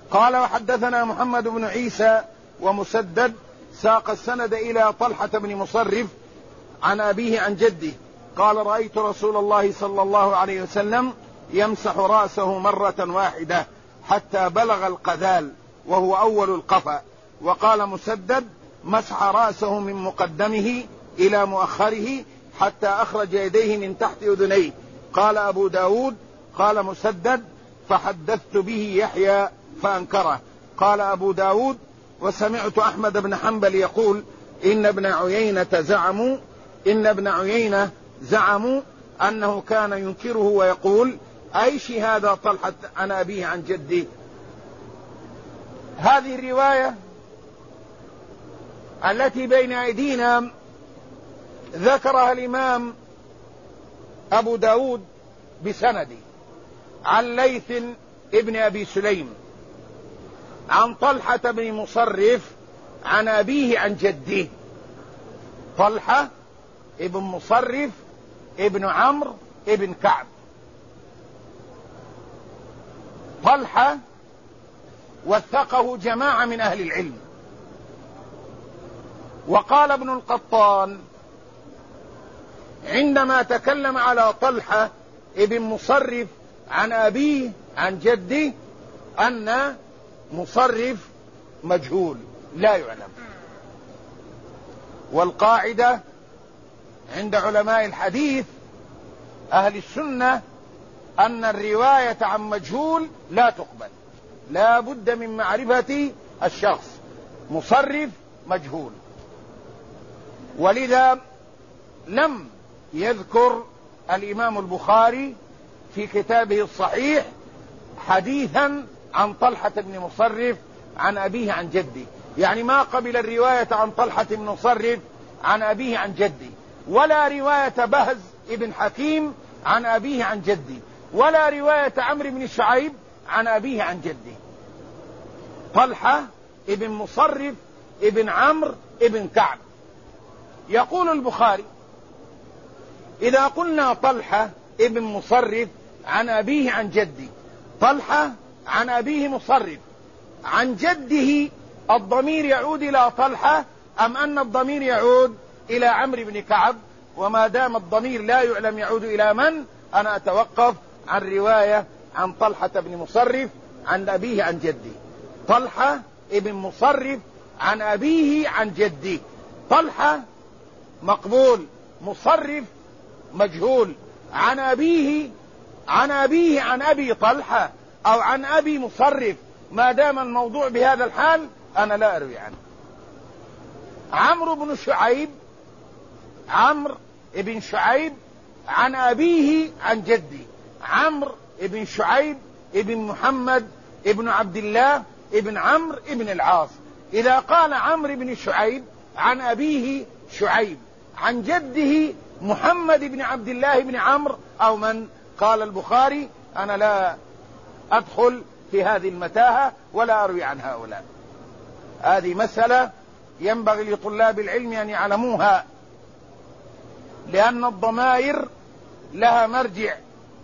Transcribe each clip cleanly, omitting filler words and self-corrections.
قال وحدثنا محمد بن عيسى ومسدد ساق السند إلى طلحة بن مصرف عن أبيه عن جده قال رأيت رسول الله صلى الله عليه وسلم يمسح رأسه مرة واحدة حتى بلغ القذال وهو أول القفا. وقال مسدد مسح رأسه من مقدمه إلى مؤخره حتى أخرج يديه من تحت أذنيه. قال أبو داود قال مسدد فحدثت به يحيى فأنكره. قال أبو داود وسمعت أحمد بن حنبل يقول إن ابن عيينة زعموا أنه كان ينكره ويقول أيش هذا طلحة عن أبيه عن جدي. هذه الرواية التي بين أيدينا ذكرها الإمام أبو داود بسندي عن ليث ابن أبي سليم عن طلحة بن مصرف عن أبيه عن جده. طلحة ابن مصرف ابن عمرو ابن كعب. طلحة وثقه جماعة من أهل العلم. وقال ابن القطان عندما تكلم على طلحة ابن مصرف عن أبيه عن جده أن مصرف مجهول لا يعلم. والقاعدة عند علماء الحديث أهل السنة أن الرواية عن مجهول لا تقبل، لا بد من معرفة الشخص. مصرف مجهول، ولذا لم يذكر الإمام البخاري في كتابه الصحيح حديثا عن طلحة بن مصرف عن أبيه عن جده، يعني ما قبل الرواية عن طلحة بن مصرف عن أبيه عن جده، ولا رواية بهز ابن حكيم عن أبيه عن جده، ولا رواية عمرو بن شعيب عن أبيه عن جده. طلحة ابن مصرف ابن عمرو ابن كعب. يقول البخاري إذا قلنا طلحة ابن مصرف عن أبيه عن جده، طلحة عن أبيه مصرف عن جده، الضمير يعود إلى طلحة أم أن الضمير يعود إلى عمرو بن كعب؟ وما دام الضمير لا يعلم يعود إلى من، أنا أتوقف عن رواية عن طلحة بن مصرف عن أبيه عن جده. طلحة ابن مصرف عن أبيه عن جده. طلحة مقبول، مصرف مجهول. عن أبيه عن أبي طلحة أو عن أبي مصرف، ما دام الموضوع بهذا الحال أنا لا أروي عنه. عمرو بن شعيب عن أبيه عن جدي. عمرو بن شعيب ابن محمد ابن عبد الله ابن عمرو ابن العاص. إذا قال عمرو بن شعيب عن أبيه شعيب عن جده محمد بن عبد الله بن عمرو أو من، قال البخاري أنا لا أدخل في هذه المتاهة ولا أروي عن هؤلاء. هذه مسألة ينبغي لطلاب العلم أن يعلموها، لأن الضمائر لها مرجع.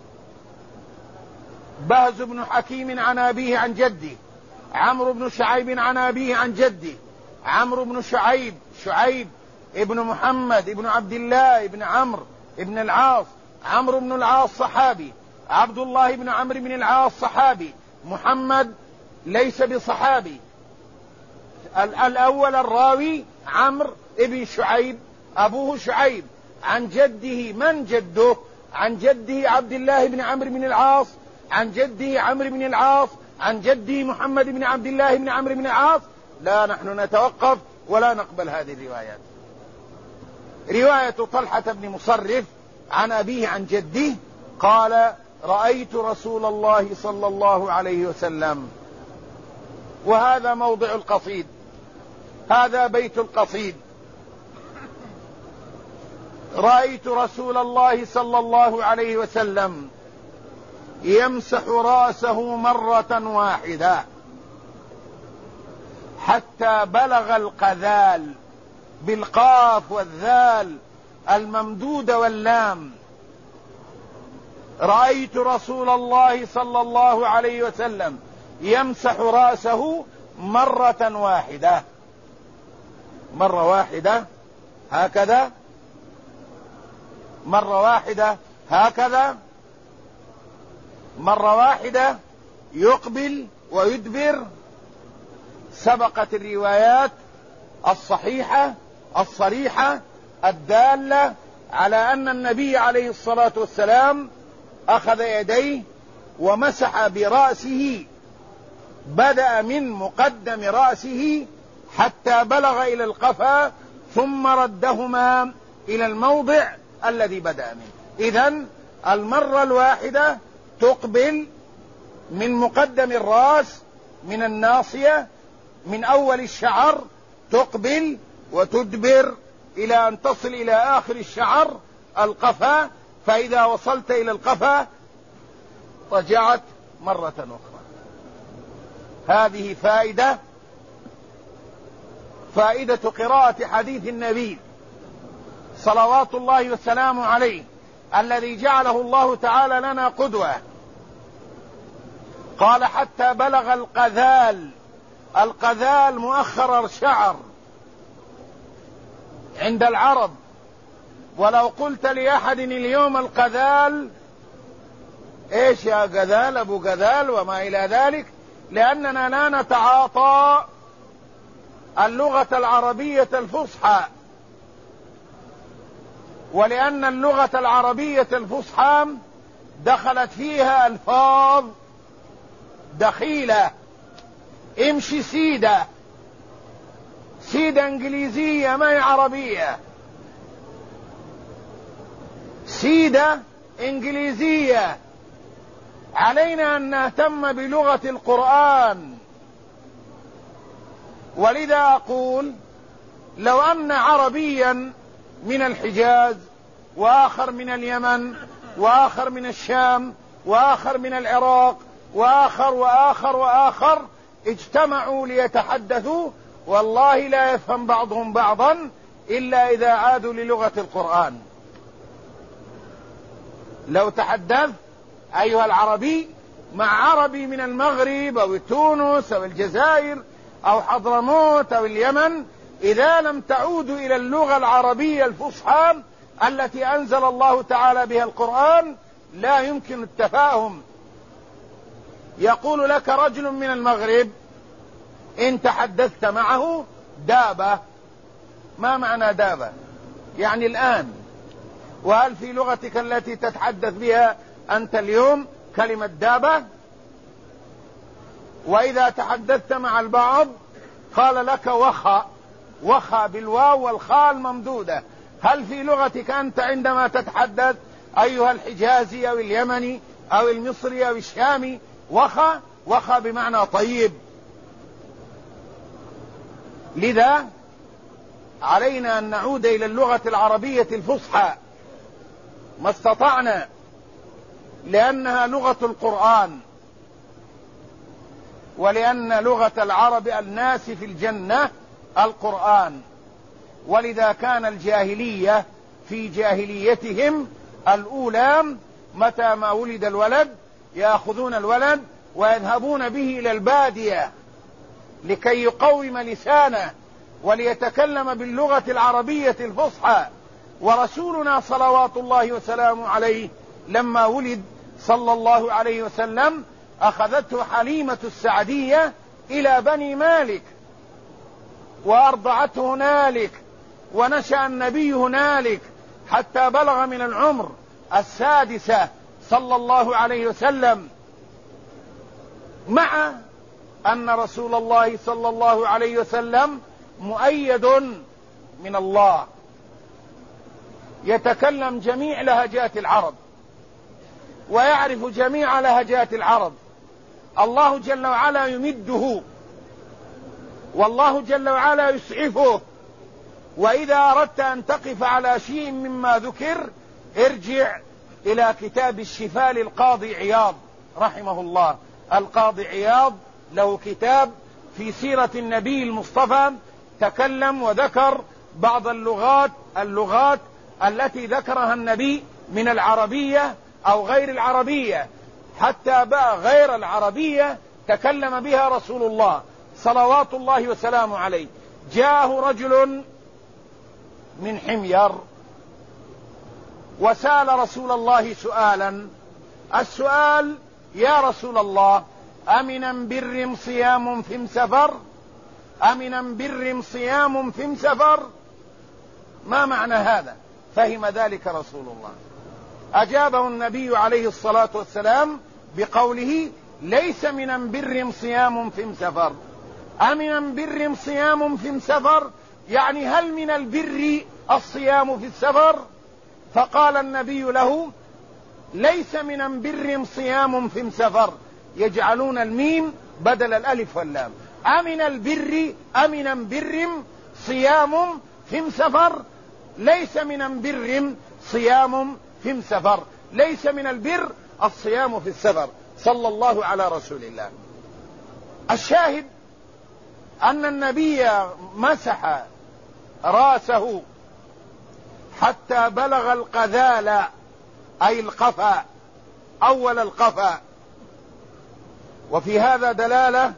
بهز بن حكيم عن أبيه عن جده، عمرو بن شعيب عن أبيه عن جده. عمرو بن شعيب ابن محمد ابن عبد الله ابن عمرو ابن العاص. عمرو بن العاص صحابي، عبد الله بن عمرو بن العاص صحابي، محمد ليس بصحابي. الأول الراوي عمرو ابن شعيب أبوه شعيب عن جده. من جده؟ عن جده عبد الله بن عمرو بن العاص، عن جده عمرو بن العاص، عن جده محمد بن عبد الله بن عمرو بن العاص. لا، نحن نتوقف ولا نقبل هذه الروايات. رواية طلحة بن مصرف عن أبيه عن جده قال رأيت رسول الله صلى الله عليه وسلم، وهذا موضع القصيد، هذا بيت القصيد. رأيت رسول الله صلى الله عليه وسلم يمسح رأسه مرة واحدة حتى بلغ القذال، بالقاف والذال الممدودة واللام. رأيت رسول الله صلى الله عليه وسلم يمسح رأسه مرة واحدة، مرة واحدة هكذا، مرة واحدة هكذا، مرة واحدة يقبل ويدبر. سبقت الروايات الصحيحة الصريحة الدالة على أن النبي عليه الصلاة والسلام أخذ يديه ومسح برأسه، بدأ من مقدم رأسه حتى بلغ إلى القفا، ثم ردهما إلى الموضع الذي بدأ منه. إذن المرة الواحدة تقبل من مقدم الرأس، من الناصية، من أول الشعر تقبل وتدبر إلى أن تصل إلى آخر الشعر القفا، فإذا وصلت إلى القفا رجعت مرة أخرى. هذه فائدة قراءة حديث النبي صلوات الله والسلام عليه الذي جعله الله تعالى لنا قدوة. قال حتى بلغ القذال. القذال مؤخر الشعر عند العرب، ولو قلت لأحد اليوم القذال، ايش يا قذال ابو قذال وما الى ذلك، لاننا لا نتعاطى اللغة العربية الفصحى، ولان اللغة العربية الفصحى دخلت فيها الفاظ دخيلة. امشي سيدة، سيدة انجليزية ما هي عربية، سيدة انجليزية. علينا ان نهتم بلغة القرآن. ولذا اقول لو ان عربيا من الحجاز واخر من اليمن واخر من الشام واخر من العراق واخر واخر واخر اجتمعوا ليتحدثوا، والله لا يفهم بعضهم بعضا الا اذا عادوا للغة القرآن. لو تحدث ايها العربي مع عربي من المغرب او تونس او الجزائر او حضرموت او اليمن، اذا لم تعودوا الى اللغة العربية الفصحى التي انزل الله تعالى بها القرآن لا يمكن التفاهم. يقول لك رجل من المغرب ان تحدثت معه دابة. ما معنى دابة؟ يعني الآن. وهل في لغتك التي تتحدث بها أنت اليوم كلمة دابة؟ وإذا تحدثت مع البعض قال لك وخا، وخا بالواو والخاء الممدودة. هل في لغتك أنت عندما تتحدث أيها الحجازي أو اليمني أو المصري أو الشامي وخا؟ وخا بمعنى طيب. لذا علينا أن نعود إلى اللغة العربية الفصحى ما استطعنا، لأنها لغة القرآن، ولأن لغة العرب الناس في الجنة القرآن. ولذا كان الجاهلية في جاهليتهم الأولى متى ما ولد الولد يأخذون الولد ويذهبون به إلى البادية لكي يقوم لسانه وليتكلم باللغة العربية الفصحى. ورسولنا صلوات الله وسلامه عليه لما ولد صلى الله عليه وسلم أخذته حليمة السعدية إلى بني مالك وأرضعته هنالك، ونشأ النبي هنالك حتى بلغ من العمر 6 صلى الله عليه وسلم، مع أن رسول الله صلى الله عليه وسلم مؤيد من الله، يتكلم جميع لهجات العرب ويعرف جميع لهجات العرب. الله جل وعلا يمده، والله جل وعلا يسعفه. وإذا أردت أن تقف على شيء مما ذكر ارجع إلى كتاب الشفاء للقاضي عياض رحمه الله. القاضي عياض له كتاب في سيرة النبي المصطفى، تكلم وذكر بعض اللغات التي ذكرها النبي من العربية أو غير العربية، حتى بقى غير العربية تكلم بها رسول الله صلوات الله وسلامه عليه. جاءه رجل من حمير وسأل رسول الله سؤالا. السؤال: يا رسول الله، أمن بر صيام في سفر؟ أمن بر صيام في سفر؟ ما معنى هذا؟ فهم ذلك رسول الله. أجابه النبي عليه الصلاة والسلام بقوله: ليس من بر صيام في سفر. أمن بر صيام في سفر يعني هل من البر الصيام في السفر؟ فقال النبي له: ليس من بر صيام في سفر، يجعلون الميم بدل الألف واللام. أمن البر، أمن بر صيام في سفر، ليس من بر صيام في سفر، ليس من البر الصيام في السفر. صلى الله على رسول الله. الشاهد أن النبي مسح رأسه حتى بلغ القذال، أي القفا، أول القفا. وفي هذا دلالة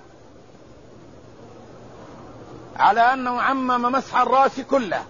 على أنه عمم مسح الرأس كله،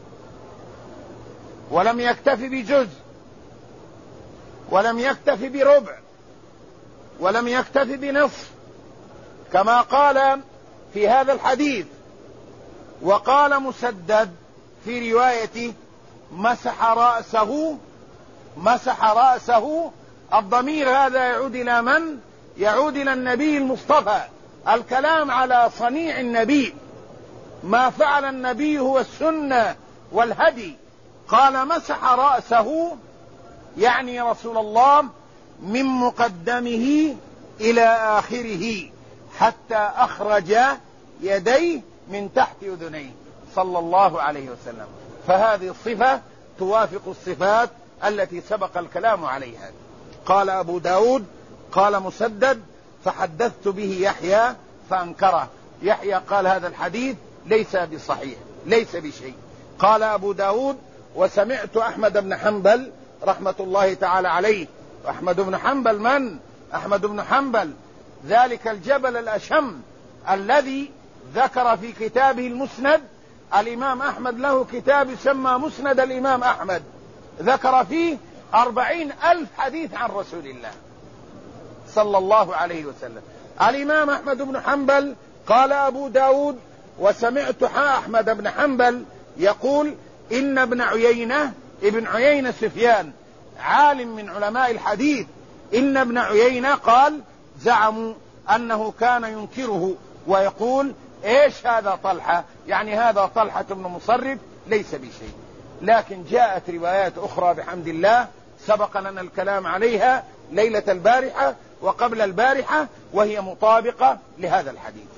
ولم يكتف بجزء، ولم يكتف بربع، ولم يكتف بنصف، كما قال في هذا الحديث. وقال مسدد في روايته: مسح رأسه، مسح رأسه. الضمير هذا يعود إلى من؟ يعود إلى النبي المصطفى. الكلام على صنيع النبي، ما فعل النبي هو السنة والهدي. قال: مسح رأسه يعني رسول الله من مقدمه إلى آخره حتى أخرج يديه من تحت أذنيه صلى الله عليه وسلم. فهذه الصفة توافق الصفات التي سبق الكلام عليها. قال أبو داود: قال مسدد: فحدثت به يحيى فأنكره. يحيى قال: هذا الحديث ليس بصحيح، ليس بشيء. قال أبو داود: وسمعت أحمد بن حنبل رحمة الله تعالى عليه. أحمد بن حنبل من؟ أحمد بن حنبل ذلك الجبل الأشم الذي ذكر في كتابه المسند. الإمام أحمد له كتاب يسمى مسند الإمام أحمد، ذكر فيه 40,000 حديث عن رسول الله صلى الله عليه وسلم. الإمام أحمد بن حنبل قال أبو داود: وسمعت أحمد بن حنبل يقول إن ابن عيينة سفيان عالم من علماء الحديث، إن ابن عيينة قال: زعموا أنه كان ينكره ويقول: إيش هذا طلحة؟ يعني هذا طلحة بن مصرف ليس بشيء. لكن جاءت روايات أخرى بحمد الله سبق لنا الكلام عليها ليلة البارحة وقبل البارحة، وهي مطابقة لهذا الحديث.